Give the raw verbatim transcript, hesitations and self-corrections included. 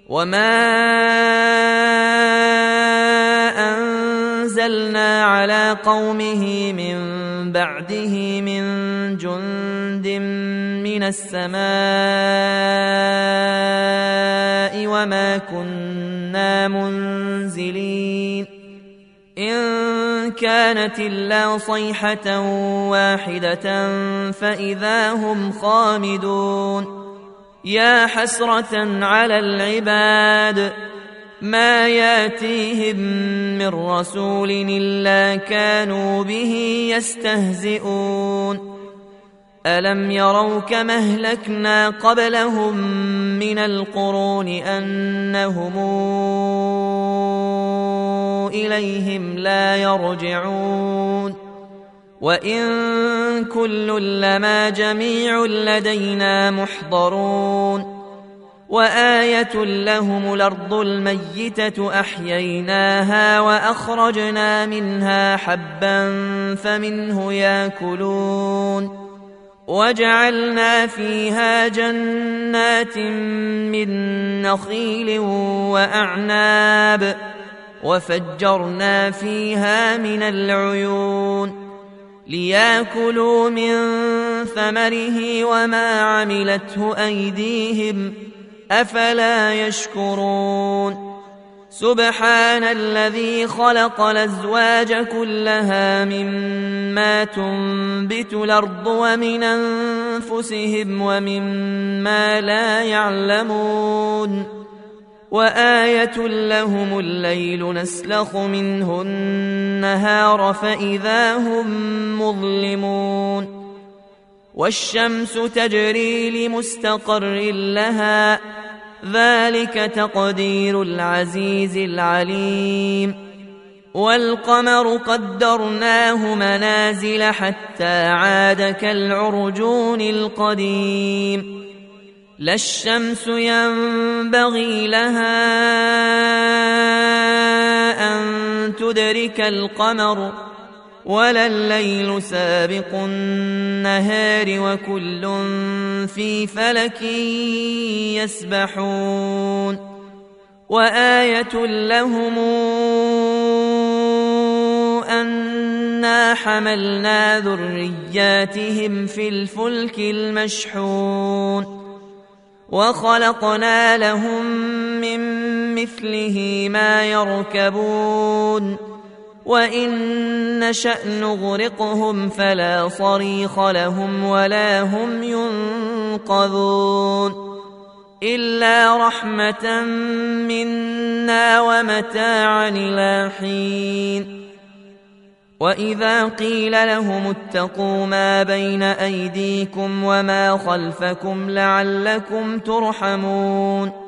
وما أنزلنا على قومه من بعده من جند من السماء وما كنا منزلين إن كانت إلا صيحة واحدة فإذا هم خامدون يا حسرة على العباد ما ياتيهم من رسول إلا كانوا به يستهزئون ألم يروا كما أهلكنا قبلهم من القرون أنهم إليهم لا يرجعون وإن كل لما جميع لدينا محضرون وآية لهم الأرض الميتة أحييناها وأخرجنا منها حبا فمنه يأكلون وجعلنا فيها جنات من نخيل وأعناب وفجرنا فيها من العيون ليأكلوا من ثمره وما عملته أيديهم أفلا يشكرون سبحان الذي خلق الأزواج كلها مما تنبت الأرض ومن أنفسهم ومما لا يعلمون وآية لهم الليل نسلخ منه النهار فإذا هم مظلمون والشمس تجري لمستقر لها ذلك تقدير العزيز العليم والقمر قدرناه منازل حتى عاد كالعرجون القديم لا الشمس ينبغي لها أن تدرك القمر ولا الليل سابق النهار وكل في فلك يسبحون وآية لهم أنا حملنا ذرياتهم في الفلك المشحون وخلقنا لهم من مثله ما يركبون وإن نشأ نغرقهم فلا صريخ لهم ولا هم ينقذون إلا رحمة منا ومتاعا إلى حين وإذا قيل لهم اتقوا ما بين أيديكم وما خلفكم لعلكم ترحمون